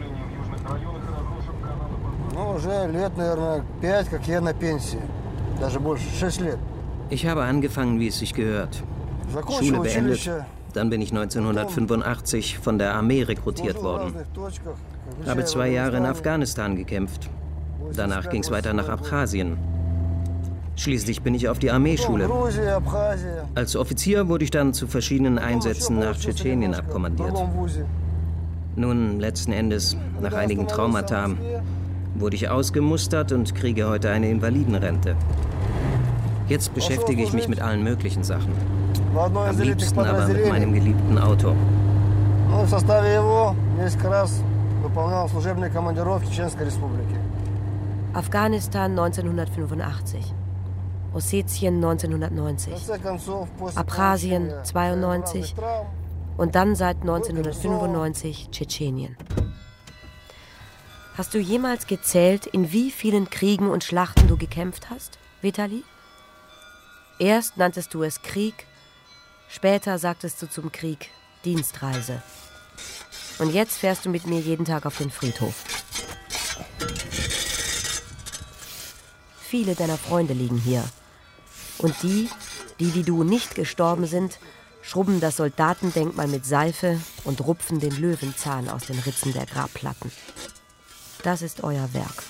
Ich habe angefangen, wie es sich gehört. Schule beendet. Dann bin ich 1985 von der Armee rekrutiert worden. Habe 2 Jahre in Afghanistan gekämpft. Danach ging es weiter nach Abchasien. Schließlich bin ich auf die Armeeschule. Als Offizier wurde ich dann zu verschiedenen Einsätzen nach Tschetschenien abkommandiert. Nun, letzten Endes, nach einigen Traumata, wurde ich ausgemustert und kriege heute eine Invalidenrente. Jetzt beschäftige ich mich mit allen möglichen Sachen. Am liebsten aber mit meinem geliebten Auto. Afghanistan 1985. Ossetien 1990. Abchasien 92. Und dann seit 1995 Tschetschenien. Hast du jemals gezählt, in wie vielen Kriegen und Schlachten du gekämpft hast, Vitali? Erst nanntest du es Krieg, später sagtest du zum Krieg Dienstreise. Und jetzt fährst du mit mir jeden Tag auf den Friedhof. Viele deiner Freunde liegen hier. Und die wie du nicht gestorben sind, schrubben das Soldatendenkmal mit Seife und rupfen den Löwenzahn aus den Ritzen der Grabplatten. Das ist euer Werk.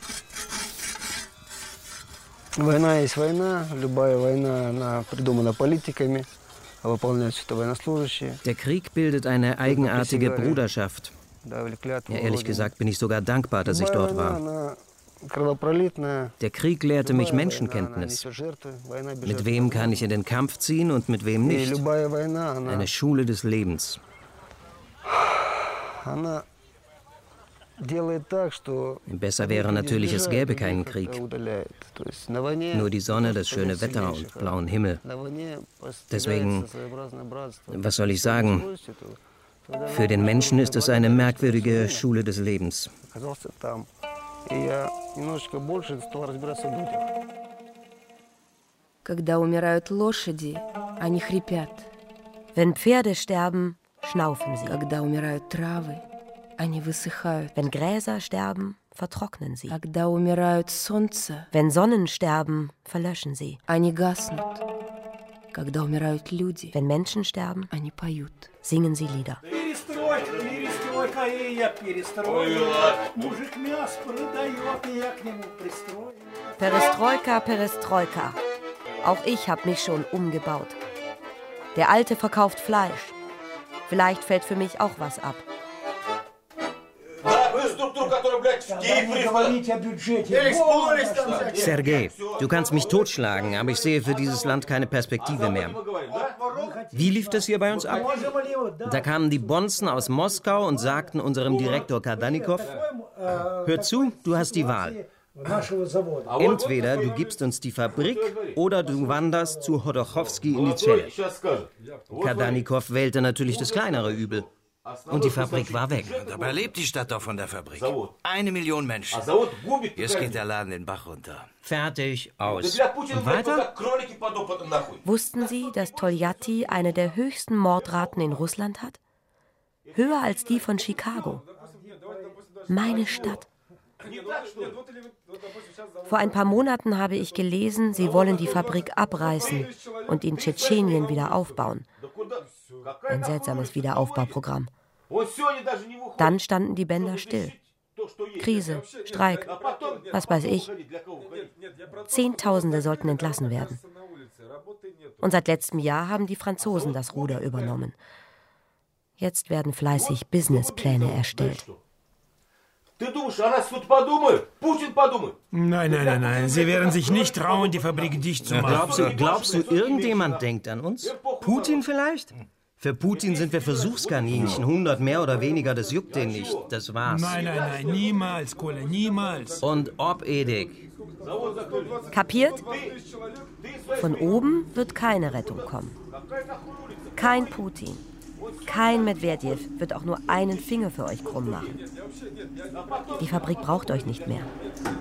Война есть война, любая война, она придумана политиками, а выполняют это военнослужащие. Der Krieg bildet eine eigenartige Bruderschaft. Ja, ehrlich gesagt bin ich sogar dankbar, dass ich dort war. Der Krieg lehrte mich Menschenkenntnis. Mit wem kann ich in den Kampf ziehen und mit wem nicht? Eine Schule des Lebens. Besser wäre natürlich, es gäbe keinen Krieg. Nur die Sonne, das schöne Wetter und blauen Himmel. Deswegen, was soll ich sagen? Für den Menschen ist es eine merkwürdige Schule des Lebens. Когда умирают лошади, они хрипят. Wenn Pferde sterben, schnaufen sie. Когда умирают травы, они высыхают. Wenn Gräser sterben, vertrocknen sie. Когда умирают солнце, wenn Sonnen sterben, verlöschen sie. Они гаснут. Когда умирают люди, wenn Menschen sterben, они поют. Singen sie Lieder. Perestroika, Perestroika. Auch ich habe mich schon umgebaut. Der Alte verkauft Fleisch. Vielleicht fällt für mich auch was ab. Sergei, du kannst mich totschlagen, aber ich sehe für dieses Land keine Perspektive mehr. Wie lief das hier bei uns ab? Da kamen die Bonzen aus Moskau und sagten unserem Direktor Kardanikow, hör zu, du hast die Wahl. Entweder du gibst uns die Fabrik oder du wanderst zu Chodochowski in die Zelle. Kardanikow wählte natürlich das kleinere Übel. Und die Fabrik war weg. Dabei lebt die Stadt doch von der Fabrik. 1 Million Menschen. Jetzt geht der Laden den Bach runter. Fertig, aus. Und weiter? Wussten Sie, dass Toljatti eine der höchsten Mordraten in Russland hat? Höher als die von Chicago. Meine Stadt. Vor ein paar Monaten habe ich gelesen, sie wollen die Fabrik abreißen und in Tschetschenien wieder aufbauen. Ein seltsames Wiederaufbauprogramm. Dann standen die Bänder still. Krise, Streik, was weiß ich. Zehntausende sollten entlassen werden. Und seit letztem Jahr haben die Franzosen das Ruder übernommen. Jetzt werden fleißig Businesspläne erstellt. Nein. Sie werden sich nicht trauen, die Fabrik dicht zu machen. Glaubst du, irgendjemand denkt an uns? Putin vielleicht? Für Putin sind wir Versuchskaninchen. 100 mehr oder weniger, das juckt den nicht. Das war's. Nein. Niemals, Kohle, niemals. Und ob, Edik? Kapiert? Von oben wird keine Rettung kommen. Kein Putin, kein Medvedev wird auch nur einen Finger für euch krumm machen. Die Fabrik braucht euch nicht mehr.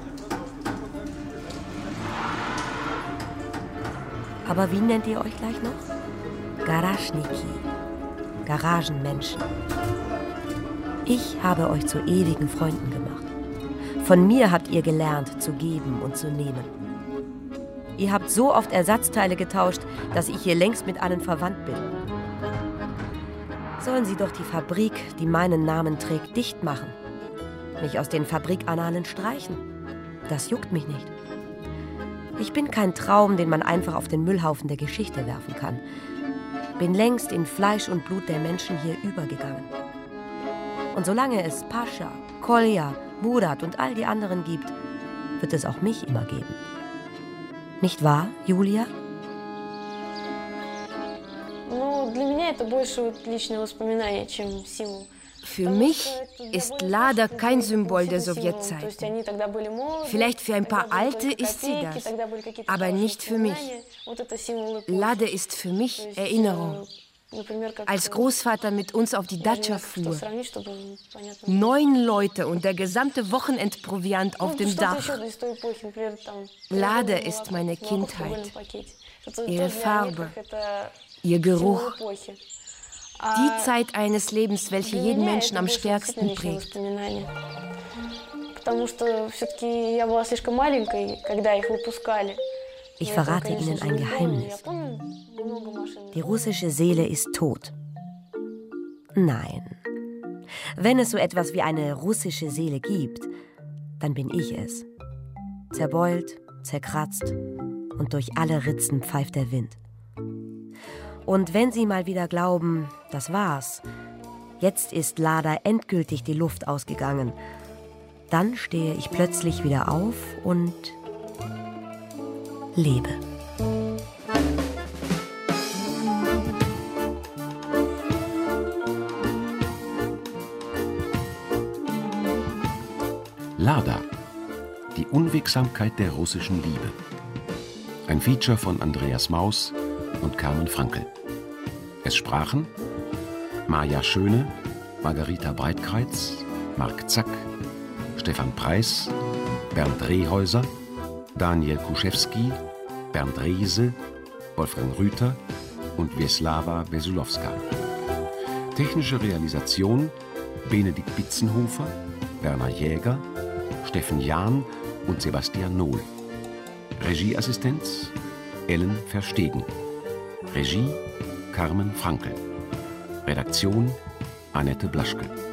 Aber wie nennt ihr euch gleich noch? Garaschniki, Garagenmenschen. Ich habe euch zu ewigen Freunden gemacht. Von mir habt ihr gelernt, zu geben und zu nehmen. Ihr habt so oft Ersatzteile getauscht, dass ich hier längst mit allen verwandt bin. Sollen sie doch die Fabrik, die meinen Namen trägt, dicht machen. Mich aus den Fabrikannalen streichen. Das juckt mich nicht. Ich bin kein Traum, den man einfach auf den Müllhaufen der Geschichte werfen kann. Bin längst in Fleisch und Blut der Menschen hier übergegangen. Und solange es Pascha, Kolja, Murat und all die anderen gibt, wird es auch mich immer geben. Nicht wahr, Julia? Für mich ist Lada kein Symbol der Sowjetzeit. Vielleicht für ein paar Alte ist sie das, aber nicht für mich. Lada ist für mich Erinnerung. Als Großvater mit uns auf die Datscha fuhr. 9 Leute und der gesamte Wochenendproviant auf dem Dach. Lada ist meine Kindheit. Ihre Farbe, ihr Geruch. Die Zeit eines Lebens, welche jeden Menschen am stärksten prägt. Ich verrate Ihnen ein Geheimnis. Die russische Seele ist tot. Nein. Wenn es so etwas wie eine russische Seele gibt, dann bin ich es. Zerbeult, zerkratzt und durch alle Ritzen pfeift der Wind. Und wenn Sie mal wieder glauben, das war's, jetzt ist Lada endgültig die Luft ausgegangen, dann stehe ich plötzlich wieder auf und lebe. Lada, die Unwegsamkeit der russischen Liebe. Ein Feature von Andreas Maus und Carmen Frankl. Es sprachen Maja Schöne, Margarita Breitkreitz, Marc Zack, Stefan Preis, Bernd Rehäuser, Daniel Kuschewski, Bernd Riese, Wolfgang Rüther und Wieslawa Wesulowska. Technische Realisation Benedikt Bitzenhofer, Werner Jäger, Steffen Jahn und Sebastian Nohl. Regieassistenz Ellen Verstegen. Regie Carmen Frankl. Redaktion Annette Blaschke.